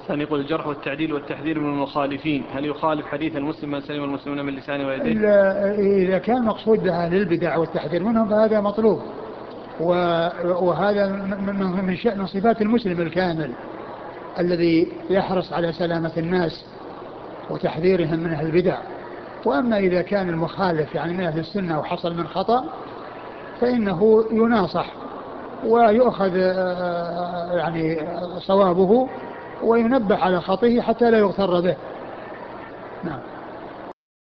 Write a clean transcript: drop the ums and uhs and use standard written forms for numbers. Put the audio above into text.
ثاني يقول الجرح والتعديل والتحذير من المخالفين، هل يخالف حديث المسلم من سلم المسلمون من لسانه ويديه؟ إذا كان مقصود بها للبدع والتحذير منهم فهذا مطلوب، وهذا من صفات المسلم الكامل الذي يحرص على سلامة الناس وتحذيرهم من أهل البدع. وأما إذا كان المخالف يعني من أهل السنة وحصل من خطأ فإنه يناصح ويؤخذ يعني صوابه وينبه على خطئه حتى لا يغتر به. نعم.